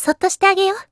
そっとしてあげよう。